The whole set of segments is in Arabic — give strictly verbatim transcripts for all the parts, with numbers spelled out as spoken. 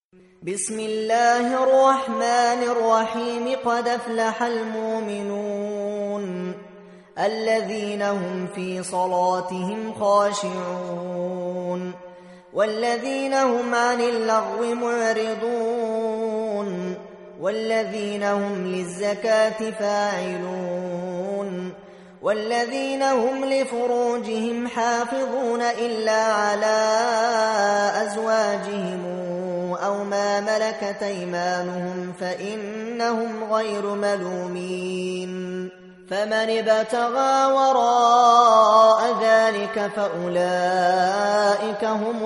بسم الله الرحمن الرحيم. قد أفلح المؤمنون الذين هم في صلاتهم خاشعون والذين هم عن اللغو معرضون والذين هم للزكاة فاعلون والذين هم لفروجهم حافظون إلا على أزواجهم أو ما ملكت أيمانهم فإنهم غير ملومين. فمن ابتغى وراء ذلك فأولئك هم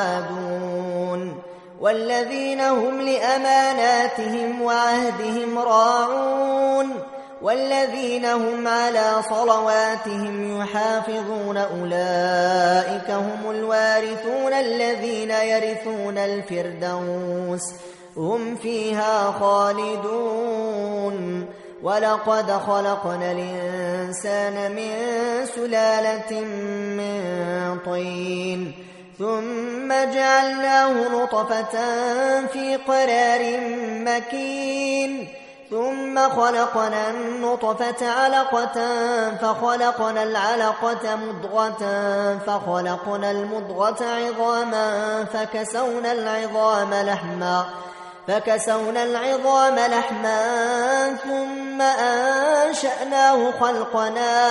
العادون والذين هم لأماناتهم وعهدهم راعون والذين هم على صلواتهم يحافظون أولئك هم الوارثون الذين يرثون الفردوس هم فيها خالدون. ولقد خلقنا الإنسان من سلالة من طين ثم جعلناه نطفة في قرار مكين ثم خلقنا النطفة علقة فخلقنا العلقة مضغة فخلقنا المضغة عظاما فكسونا العظام لحما فكسونا العظام لحما ثم أنشأناه خلقا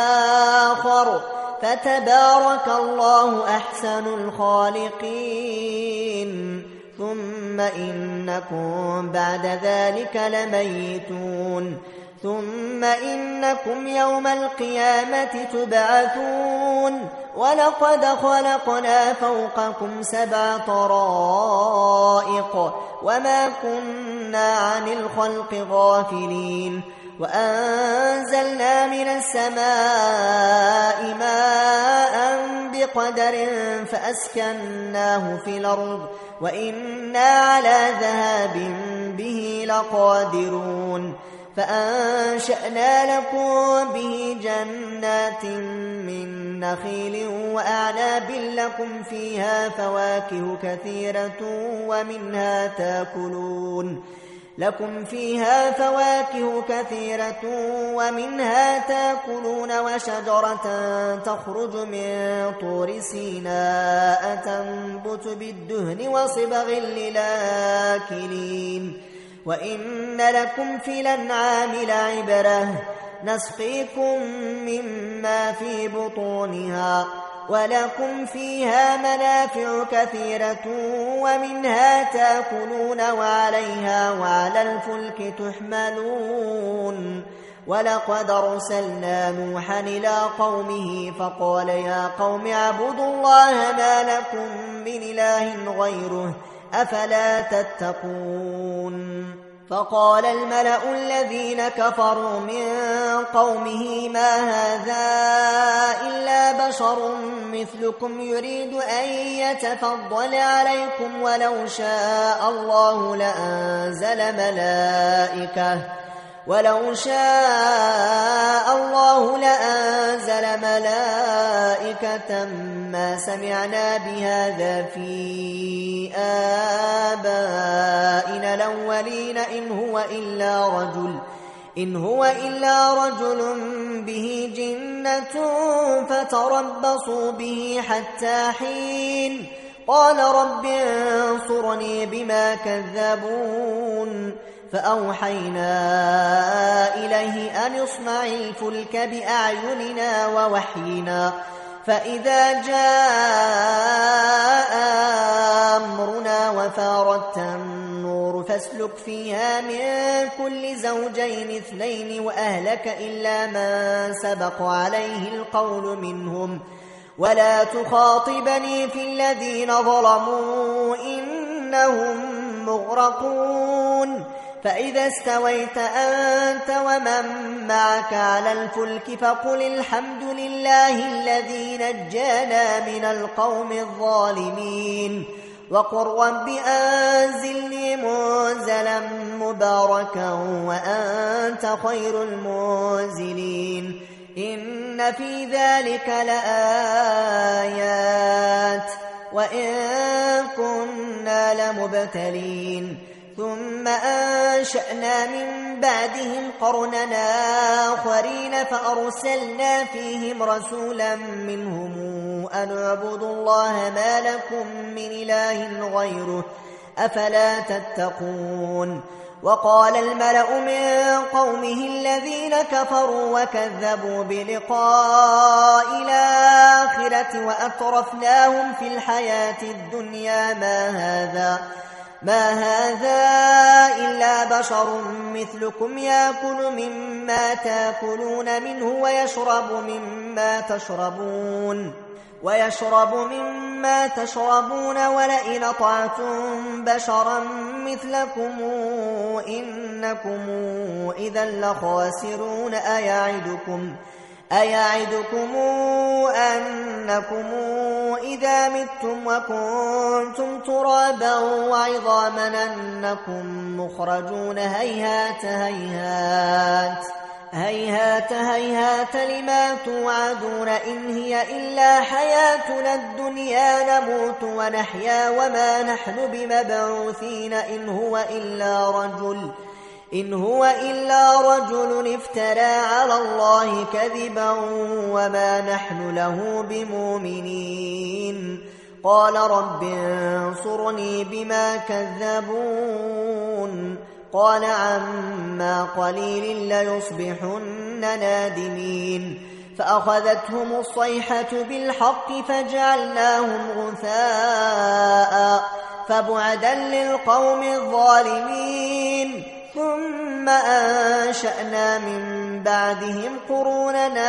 آخر فتبارك الله أحسن الخالقين. ثم إنكم بعد ذلك لميتون ثم إنكم يوم القيامة تبعثون. ولقد خلقنا فوقكم سبع طرائق وما كنا عن الخلق غافلين وأنزلنا من السماء ماء بقدر فأسكناه في الأرض وإنا على ذهاب به لقادرون. فأنشأنا لكم به جنات من نخيل وأعناب لكم فيها فواكه كثيرة ومنها تأكلون لكم فيها فواكه كثيرة ومنها تأكلون وشجرة تخرج من طور سيناء تنبت بالدهن وصبغ للآكلين. وإن لكم في الأنعام لعبرة نسقيكم مما في بطونها ولكم فيها منافع كثيرة ومنها تأكلون وعليها وعلى الفلك تحملون. ولقد أرسلنا نوحا إلى قومه فقال يا قوم اعبدوا الله ما لكم من إله غيره أفلا تتقون. فقال الملأ الذين كفروا من قومه ما هذا إلا بشر مثلكم يريد أن يتفضل عليكم ولو شاء الله لأنزل ملائكة ولو شاء الله لأنزل ملائكة ما سمعنا بهذا في آبائنا الأولين إن هو إلا رجل إن هو إلا رجل به جنة فتربصوا به حتى حين. قال رب انصرني بما كذبون. فأوحينا إليه أن اصنع الفلك بأعيننا ووحينا فإذا جاء أمرنا وفارت النور فاسلك فيها من كل زوجين اثنين وأهلك إلا من سبق عليه القول منهم ولا تخاطبني في الذين ظلموا إنهم مغرقون. فإذا استويت أنت ومن معك على الفلك فقل الحمد لله الذي نجانا من القوم الظالمين وقل رب أنزلني منزلا مباركا وأنت خير المنزلين. إن في ذلك لآيات وإن كنا لمبتلين ثم أنشأنا من بعدهم قرننا آخرين فأرسلنا فيهم رسولا منهم أن اعبدوا الله ما لكم من إله غيره أفلا تتقون وقال الملأ من قومه الذين كفروا وكذبوا بلقاء الآخرة وأترفناهم في الحياة الدنيا ما هذا ما هذا إلا بشر مثلكم يأكل مما تأكلون منه ويشرب مما تشربون ويشرب مما تشربون ولئن أطعتم بشرا مثلكم إنكم إذا لخاسرون أيعدكم أيعدكم أنكم إذا متم وكنتم ترابا وعظاما أنكم مخرجون هيهات هيهات هيهات هيهات لما توعدون إن هي إلا حياتنا الدنيا نموت ونحيا وما نحن بمبعوثين إن هو إلا رجل إن هو إلا رجل افترى على الله كذبا وما نحن له بمؤمنين قال رب انصرني بما كذبون قال عما قليل ليصبحن نادمين فأخذتهم الصيحة بالحق فجعلناهم غثاء فبعدا للقوم الظالمين ثم أنشأنا من بعدهم قروننا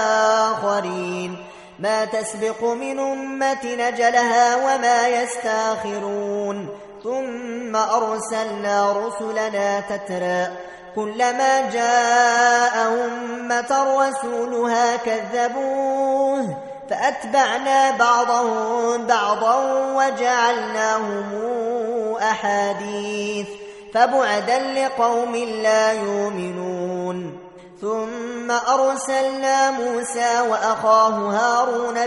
آخرين ما تسبق من أمة نجلها وما يستاخرون ثم أرسلنا رسلنا تترى كلما جاء أمة رسولها كذبوه فأتبعنا بعضهم بعضا وجعلناهم أحاديث فبعدا لقوم لا يؤمنون ثم أرسلنا موسى وأخاه هارون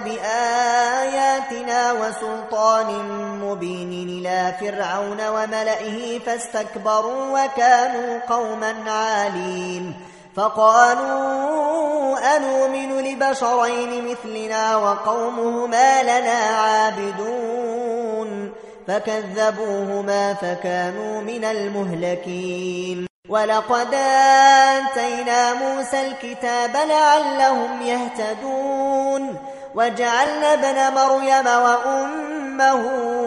بآياتنا وسلطان مبين إلى فرعون وملئه فاستكبروا وكانوا قوما عالين فقالوا أنؤمن لبشرين مثلنا وقومهما لنا عابدون فكذبوهما فكانوا من المهلكين ولقد آتينا موسى الكتاب لعلهم يهتدون وجعلنا ابن مريم وأمه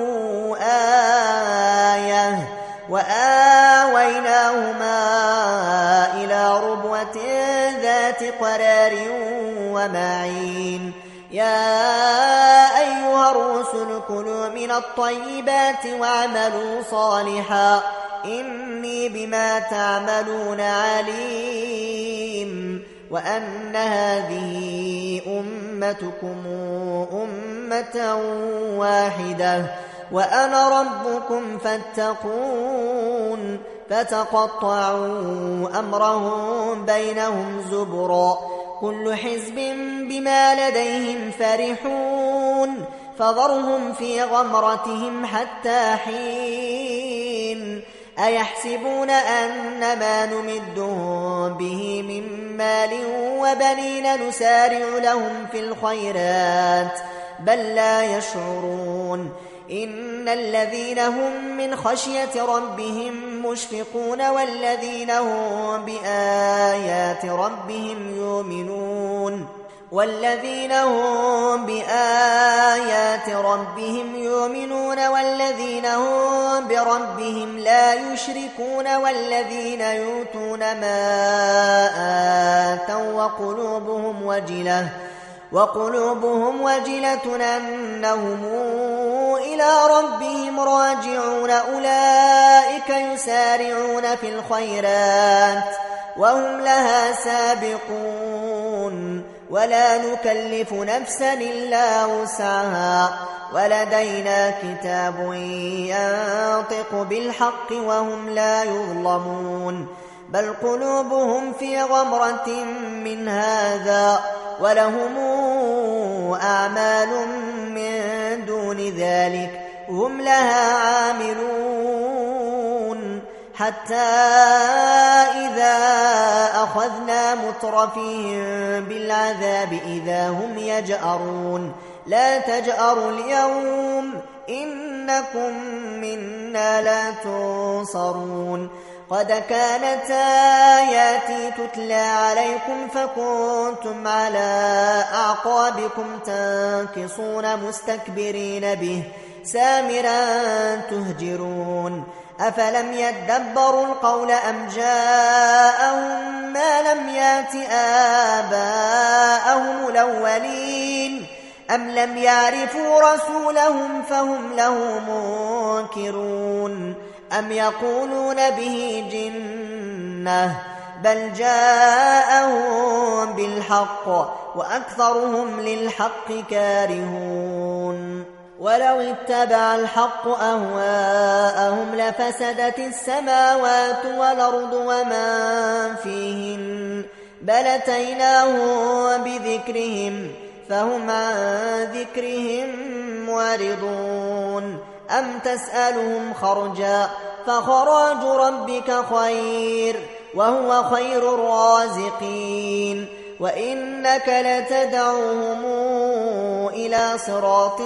آية وآويناهما إلى ربوة ذات قرار ومعين يا أيها الرسل كلوا من الطيبات واعملوا صالحا إني بما تعملون عليم وأن هذه أمتكم أمة واحدة وأنا ربكم فاتقون فتقطعوا أمرهم بينهم زبرا كل حزب بما لديهم فرحون فذرهم في غمرتهم حتى حين أيحسبون أن ما نمدهم به من مال وبنين نسارع لهم في الخيرات بل لا يشعرون إن الذين هم من خشية ربهم مشفقون والذين هم بآيات ربهم يؤمنون والذين هم بآيات ربهم يؤمنون والذين هم بربهم لا يشركون والذين يؤتون ما آتوا وقلوبهم وجلة وقلوبهم وجلة أنهم إلى ربهم راجعون أولئك يسارعون في الخيرات وهم لها سابقون ولا نكلف نفسا إلا وسعها ولدينا كتاب ينطق بالحق وهم لا يظلمون بل قلوبهم في غمرة من هذا ولهم أعمال من دون ذلك هم لها عاملون حتى إذا أخذنا مترفيهم بالعذاب إذا هم يجأرون لا تجأروا اليوم إنكم منا لا تنصرون قد كانت آياتي تتلى عليكم فكنتم على أعقابكم تنكصون مستكبرين به سامرا تهجرون أفلم يدبروا القول أم جاءهم ما لم يات آباءهم الأولين أم لم يعرفوا رسولهم فهم له منكرون أم يقولون به جنة بل جاءهم بالحق وأكثرهم للحق كارهون ولو اتبع الحق أهواءهم لفسدت السماوات والأرض ومن فيهن بل أتيناهم بذكرهم فهم عن ذكرهم معرضون أم تسألهم خرجا فخراج ربك خير وهو خير الرازقين وإنك لتدعوهم إلى صراط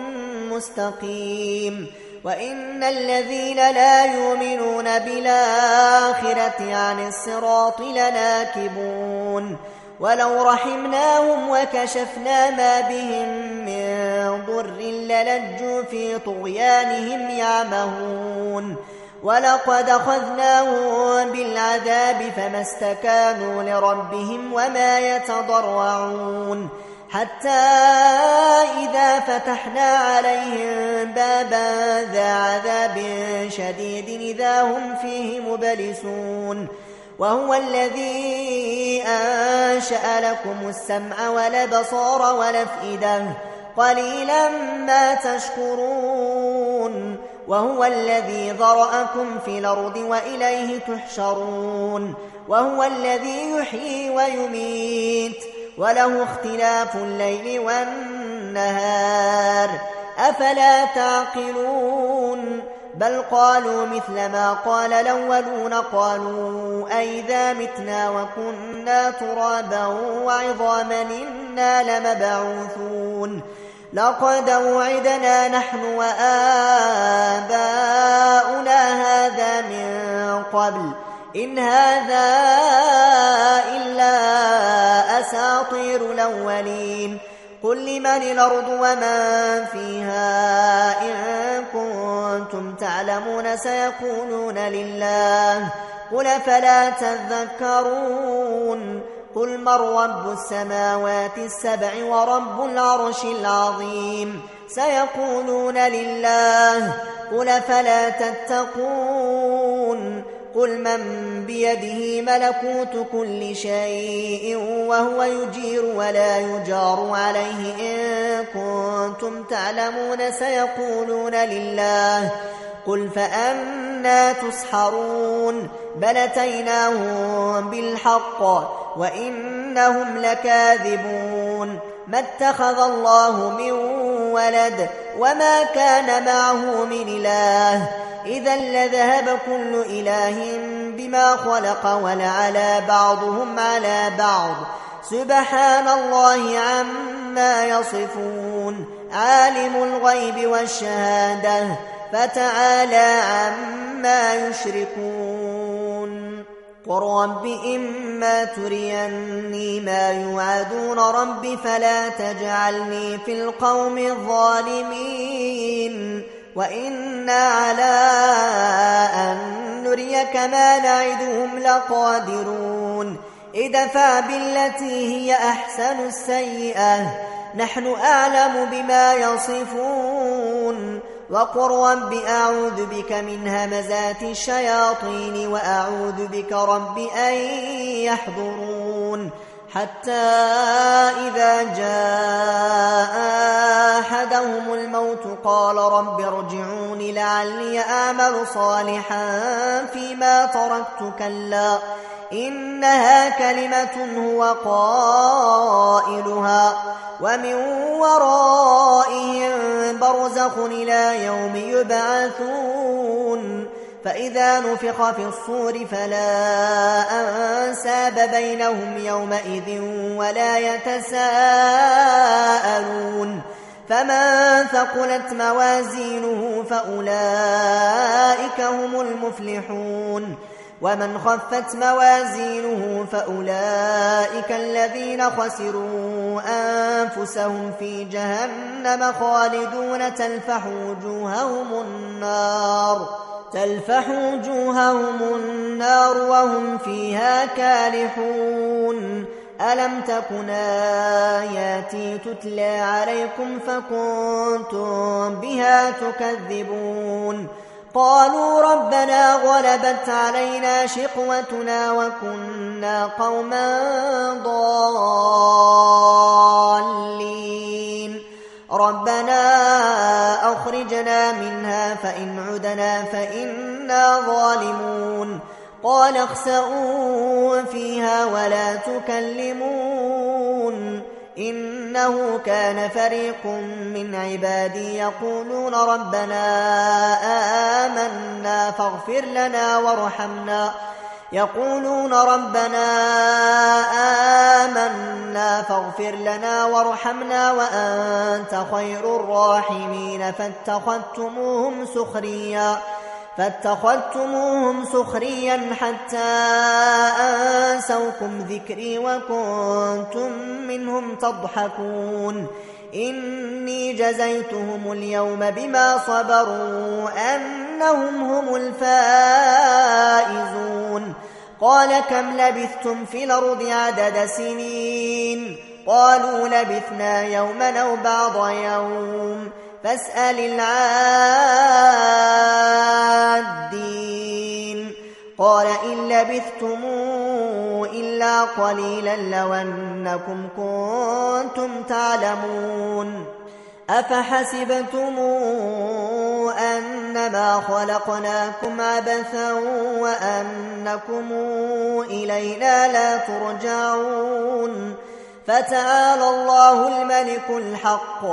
مستقيم وإن الذين لا يؤمنون بالآخرة عن الصراط لناكبون ولو رحمناهم وكشفنا ما بهم من ضر للجوا في طغيانهم يعمهون ولقد أخذناهم بالعذاب فما استكانوا لربهم وما يتضرعون حتى إذا فتحنا عليهم بابا ذا عذاب شديد إذا هم فيه مبلسون وهو الذي أنشأ لكم السمع والأبصار والأفئدة قليلا ما تشكرون وهو الذي ذرأكم في الأرض وإليه تحشرون وهو الذي يحيي ويميت وله اختلاف الليل والنهار أفلا تعقلون بل قالوا مثل ما قال الأولون قالوا أئذا متنا وكنا ترابا وعظاما إنا لمبعوثون لقد وعدنا نحن وآباؤنا هذا من قبل إن هذا إلا أساطير الأولين قل لمن الأرض ومن فيها إن كنتم تعلمون سيقولون لله قل فلا تذكرون قل من رب السماوات السبع ورب العرش العظيم سيقولون لله قل فلا تتقون قل من بيده ملكوت كل شيء وهو يجير ولا يجار عليه إن كنتم تعلمون سيقولون لله قل فأنا تسحرون بل أتيناهم بالحق وإنهم لكاذبون ما اتخذ الله من ولد وما كان معه من إله إذا لذهب كل إله بما خلق ولعلى بعضهم على بعض سبحان الله عما يصفون عالم الغيب والشهادة فتعالى عما يشركون قل رب إما تريني ما يوعدون رب فلا تجعلني في القوم الظالمين وإنا على أن نريك ما نعدهم لقادرون ادفع بالتي هي أحسن السيئة نحن أعلم بما يصفون وقل رب أعوذ بك من همزات الشياطين وأعوذ بك رب أن يحضرون حتى إذا جاء أحدهم الموت قال رب ارجعون لعلي أعمل صالحا فيما تركت كلا إنها كلمة هو قائلها ومن ورائهم برزخ إلى يوم يبعثون فإذا نفخ في الصور فلا أنساب بينهم يومئذ ولا يتساءلون فمن ثقلت موازينه فأولئك هم المفلحون ومن خفت موازينه فأولئك الذين خسروا أنفسهم في جهنم خالدون تلفح وجوههم النار تلفح وجوههم النار وهم فيها كالحون ألم تكن آياتي تتلى عليكم فكنتم بها تكذبون قالوا ربنا غلبت علينا شقوتنا وكنا قوما ضالين ربنا أخرجنا منها فإن عدنا فإنا ظالمون قال اخسئوا فيها ولا تكلمون إنه كان فريق من عبادي يقولون ربنا آمنا فاغفر لنا وارحمنا يقولون ربنا آمنا فاغفر لنا وارحمنا وأنت خير الراحمين فاتخذتموهم سخريا فاتخذتموهم سخريا حتى أنسوكم ذكري وكنتم منهم تضحكون إني جزيتهم اليوم بما صبروا أنهم هم الفائزون قال كم لبثتم في الأرض عدد سنين قالوا لبثنا يوما أو بعض يوم فاسأل العادين قال إن لبثتم إلا قليلا لو أنكم كنتم تعلمون أفحسبتم أنما خلقناكم عبثا وأنكم إلينا لا ترجعون فتعالى الله الملك الحق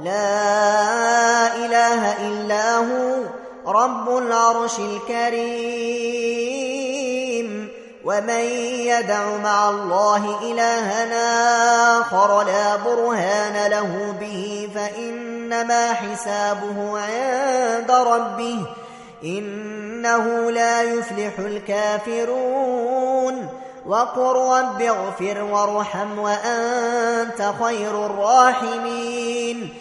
لا إله إلا هو رب العرش الكريم ومن يدع مع الله إلهنا آخر لا برهان له به فإنما حسابه عند ربه إنه لا يفلح الكافرون وقل رب اغفر وارحم وأنت خير الراحمين